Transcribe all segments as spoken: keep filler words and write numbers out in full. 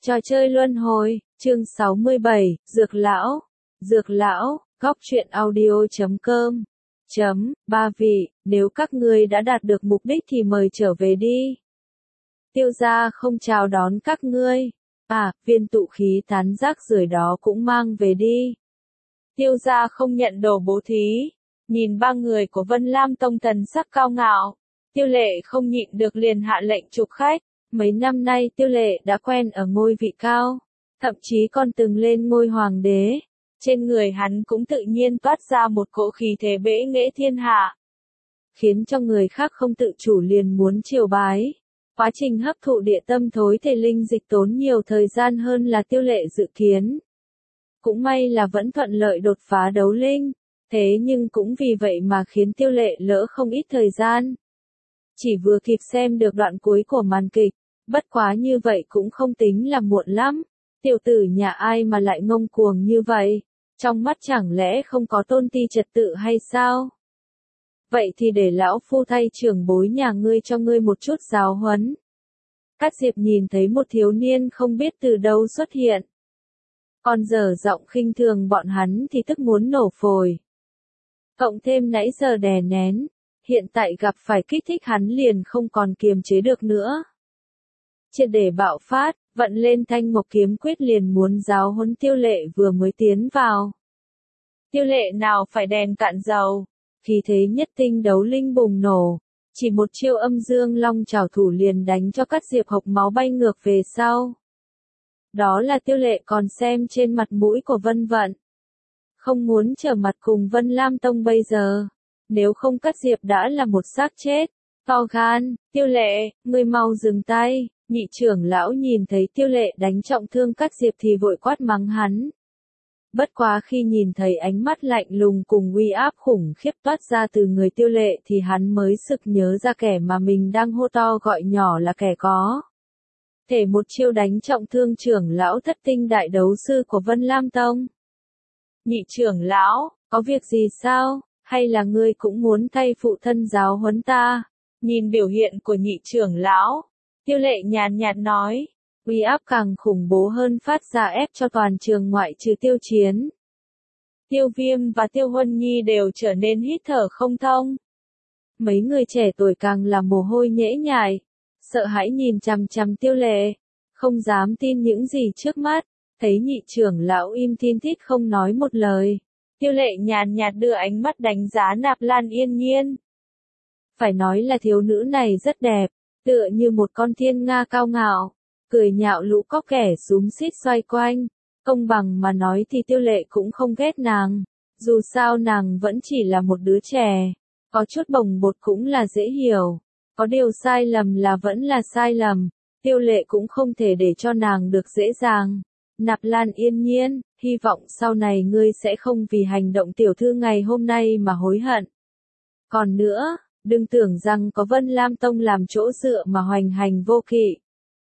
Trò chơi luân hồi, chương sáu mươi bảy, Dược Lão. Dược Lão, góc truyện audio chấm com. Chấm, ba vị, nếu các ngươi đã đạt được mục đích thì mời trở về đi. Tiêu gia không chào đón các ngươi. À, viên tụ khí tán rác rưởi đó cũng mang về đi. Tiêu gia không nhận đồ bố thí. Nhìn ba người của Vân Lam Tông thần sắc cao ngạo, Tiêu Lệ không nhịn được liền hạ lệnh trục khách. Mấy năm nay Tiêu Lệ đã quen ở ngôi vị cao, thậm chí còn từng lên ngôi hoàng đế. Trên người hắn cũng tự nhiên toát ra một cỗ khí thế bẽ nghễ thiên hạ, khiến cho người khác không tự chủ liền muốn triều bái. Quá trình hấp thụ địa tâm thối thể linh dịch tốn nhiều thời gian hơn là Tiêu Lệ dự kiến. Cũng may là vẫn thuận lợi đột phá đấu linh, thế nhưng cũng vì vậy mà khiến Tiêu Lệ lỡ không ít thời gian. Chỉ vừa kịp xem được đoạn cuối của màn kịch, bất quá như vậy cũng không tính là muộn lắm. Tiểu tử nhà ai mà lại ngông cuồng như vậy, trong mắt chẳng lẽ không có tôn ti trật tự hay sao? Vậy thì để lão phu thay trưởng bối nhà ngươi cho ngươi một chút giáo huấn. Cát Diệp nhìn thấy một thiếu niên không biết từ đâu xuất hiện, còn dở giọng khinh thường bọn hắn thì tức muốn nổ phổi. Cộng thêm nãy giờ đè nén, hiện tại gặp phải kích thích hắn liền không còn kiềm chế được nữa. Triệt để bạo phát, vận lên thanh mộc kiếm quyết liền muốn giáo huấn Tiêu Lệ vừa mới tiến vào. Tiêu Lệ nào phải đèn cạn dầu, khí thế nhất tinh đấu linh bùng nổ, chỉ một chiêu âm dương long trảo thủ liền đánh cho Cát Diệp hộc máu bay ngược về sau. Đó là Tiêu Lệ còn xem trên mặt mũi của Vân Vận, không muốn trở mặt cùng Vân Lam Tông bây giờ, nếu không Cát Diệp đã là một xác chết. To gan, Tiêu Lệ, ngươi mau dừng tay. Nhị trưởng lão nhìn thấy Tiêu Lệ đánh trọng thương Cát Diệp thì vội quát mắng hắn. Bất quá khi nhìn thấy ánh mắt lạnh lùng cùng uy áp khủng khiếp toát ra từ người Tiêu Lệ thì hắn mới sực nhớ ra kẻ mà mình đang hô to gọi nhỏ là kẻ có thể một chiêu đánh trọng thương trưởng lão thất tinh đại đấu sư của Vân Lam Tông. Nhị trưởng lão, có việc gì sao, hay là ngươi cũng muốn thay phụ thân giáo huấn ta? Nhìn biểu hiện của nhị trưởng lão, Tiêu Lệ nhàn nhạt nói, uy áp càng khủng bố hơn phát ra ép cho toàn trường ngoại trừ Tiêu Chiến. Tiêu Viêm và Tiêu Huân Nhi đều trở nên hít thở không thông. Mấy người trẻ tuổi càng là mồ hôi nhễ nhại, sợ hãi nhìn chằm chằm Tiêu Lệ, không dám tin những gì trước mắt, thấy nhị trưởng lão im thiên thít không nói một lời. Tiêu Lệ nhàn nhạt đưa ánh mắt đánh giá Nạp Lan Yên Nhiên. Phải nói là thiếu nữ này rất đẹp, tựa như một con thiên nga cao ngạo, cười nhạo lũ cóc kẻ xúm xít xoay quanh. Công bằng mà nói thì Tiêu Lệ cũng không ghét nàng, dù sao nàng vẫn chỉ là một đứa trẻ, có chút bồng bột cũng là dễ hiểu, có điều sai lầm là vẫn là sai lầm, Tiêu Lệ cũng không thể để cho nàng được dễ dàng. Nạp Lan Yên Nhiên, hy vọng sau này ngươi sẽ không vì hành động tiểu thư ngày hôm nay mà hối hận. Còn nữa, đừng tưởng rằng có Vân Lam Tông làm chỗ dựa mà hoành hành vô kỵ.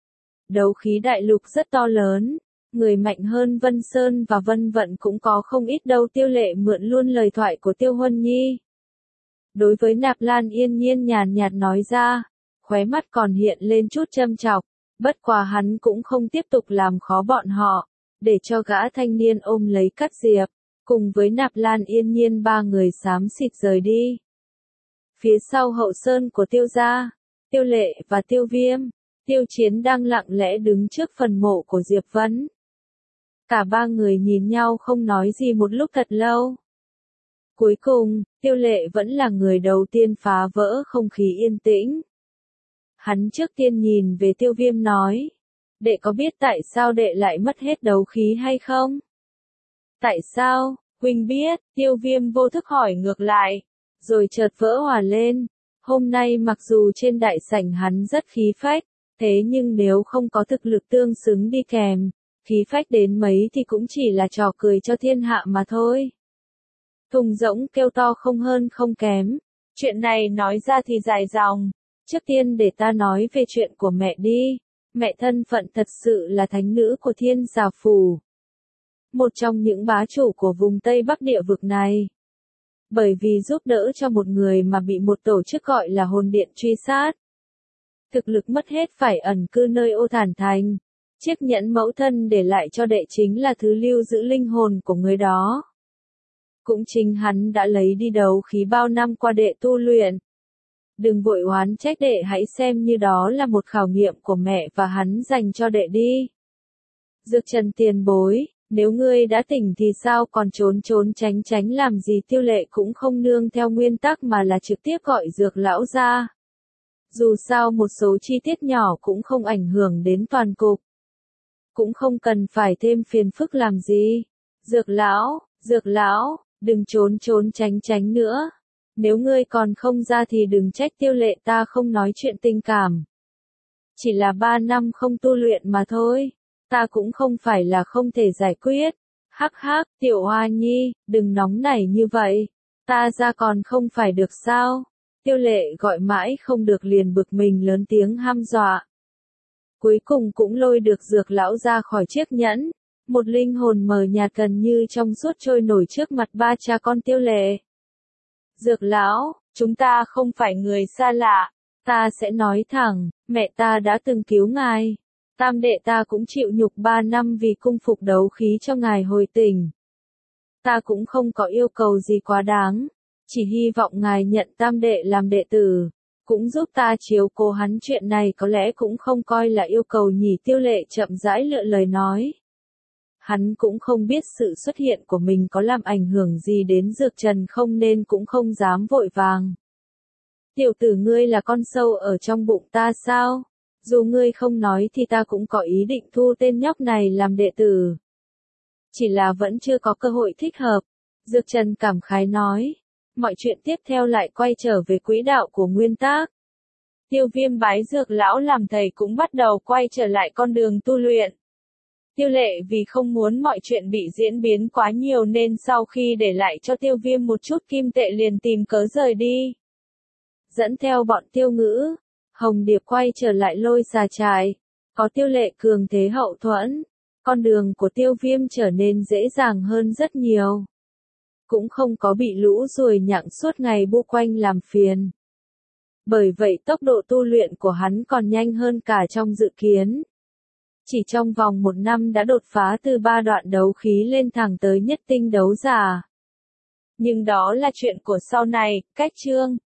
Đấu khí đại lục rất to lớn, người mạnh hơn Vân Sơn và Vân Vận cũng có không ít đâu. Tiêu Lệ mượn luôn lời thoại của Tiêu Huân Nhi. Đối với Nạp Lan Yên Nhiên nhàn nhạt nói ra, khóe mắt còn hiện lên chút châm chọc, bất quá hắn cũng không tiếp tục làm khó bọn họ, để cho gã thanh niên ôm lấy Cát Diệp, cùng với Nạp Lan Yên Nhiên ba người xám xịt rời đi. Phía sau hậu sơn của Tiêu gia, Tiêu Lệ và Tiêu Viêm, Tiêu Chiến đang lặng lẽ đứng trước phần mộ của Diệp Vân. Cả ba người nhìn nhau không nói gì một lúc thật lâu. Cuối cùng, Tiêu Lệ vẫn là người đầu tiên phá vỡ không khí yên tĩnh. Hắn trước tiên nhìn về Tiêu Viêm nói, đệ có biết tại sao đệ lại mất hết đấu khí hay không? Tại sao, huynh biết? Tiêu Viêm vô thức hỏi ngược lại, rồi chợt vỡ hòa lên. Hôm nay mặc dù trên đại sảnh hắn rất khí phách, thế nhưng nếu không có thực lực tương xứng đi kèm, khí phách đến mấy thì cũng chỉ là trò cười cho thiên hạ mà thôi. Thùng rỗng kêu to không hơn không kém. Chuyện này nói ra thì dài dòng. Trước tiên để ta nói về chuyện của mẹ đi. Mẹ thân phận thật sự là thánh nữ của Thiên Già Phủ, một trong những bá chủ của vùng Tây Bắc địa vực này. Bởi vì giúp đỡ cho một người mà bị một tổ chức gọi là hồn điện truy sát, thực lực mất hết phải ẩn cư nơi Ô Thản Thành, Chiếc nhẫn mẫu thân để lại cho đệ chính là thứ lưu giữ linh hồn của người đó. Cũng chính hắn đã lấy đi đấu khí bao năm qua đệ tu luyện. Đừng vội oán trách đệ, hãy xem như đó là một khảo nghiệm của mẹ và hắn dành cho đệ đi. Dược Trần tiền bối, nếu ngươi đã tỉnh thì sao còn trốn trốn tránh tránh làm gì? Tiêu Lệ cũng không nương theo nguyên tắc mà là trực tiếp gọi Dược lão ra. Dù sao một số chi tiết nhỏ cũng không ảnh hưởng đến toàn cục. Cũng không cần phải thêm phiền phức làm gì. Dược lão, Dược lão, đừng trốn trốn tránh tránh nữa. Nếu ngươi còn không ra thì đừng trách Tiêu Lệ ta không nói chuyện tình cảm. Chỉ là ba năm không tu luyện mà thôi. Ta cũng không phải là không thể giải quyết. Hắc hắc, Tiểu Hoa Nhi, đừng nóng nảy như vậy. Ta ra còn không phải được sao? Tiêu Lệ gọi mãi không được liền bực mình lớn tiếng hăm dọa. Cuối cùng cũng lôi được Dược lão ra khỏi chiếc nhẫn. Một linh hồn mờ nhạt gần như trong suốt trôi nổi trước mặt ba cha con Tiêu Lệ. Dược lão, chúng ta không phải người xa lạ. Ta sẽ nói thẳng, mẹ ta đã từng cứu ngài. Tam đệ ta cũng chịu nhục ba năm vì cung phục đấu khí cho ngài hồi tỉnh. Ta cũng không có yêu cầu gì quá đáng. Chỉ hy vọng ngài nhận tam đệ làm đệ tử. Cũng giúp ta chiếu cố hắn, chuyện này có lẽ cũng không coi là yêu cầu nhỉ. Tiêu Lệ chậm rãi lựa lời nói. Hắn cũng không biết sự xuất hiện của mình có làm ảnh hưởng gì đến Dược Trần không nên cũng không dám vội vàng. Tiểu tử ngươi là con sâu ở trong bụng ta sao? Dù ngươi không nói thì ta cũng có ý định thu tên nhóc này làm đệ tử. Chỉ là vẫn chưa có cơ hội thích hợp. Dược Trần cảm khái nói. Mọi chuyện tiếp theo lại quay trở về quỹ đạo của nguyên tắc. Tiêu Viêm bái Dược lão làm thầy cũng bắt đầu quay trở lại con đường tu luyện. Tiêu Lệ vì không muốn mọi chuyện bị diễn biến quá nhiều nên sau khi để lại cho Tiêu Viêm một chút kim tệ liền tìm cớ rời đi. Dẫn theo bọn Tiêu Ngữ, Hồng Điệp quay trở lại Lôi Xà Trại. Có Tiêu Lệ cường thế hậu thuẫn, con đường của Tiêu Viêm trở nên dễ dàng hơn rất nhiều. Cũng không có bị lũ ruồi nhặng suốt ngày bu quanh làm phiền. Bởi vậy tốc độ tu luyện của hắn còn nhanh hơn cả trong dự kiến. Chỉ trong vòng một năm đã đột phá từ ba đoạn đấu khí lên thẳng tới nhất tinh đấu giả. Nhưng đó là chuyện của sau này, cách chương.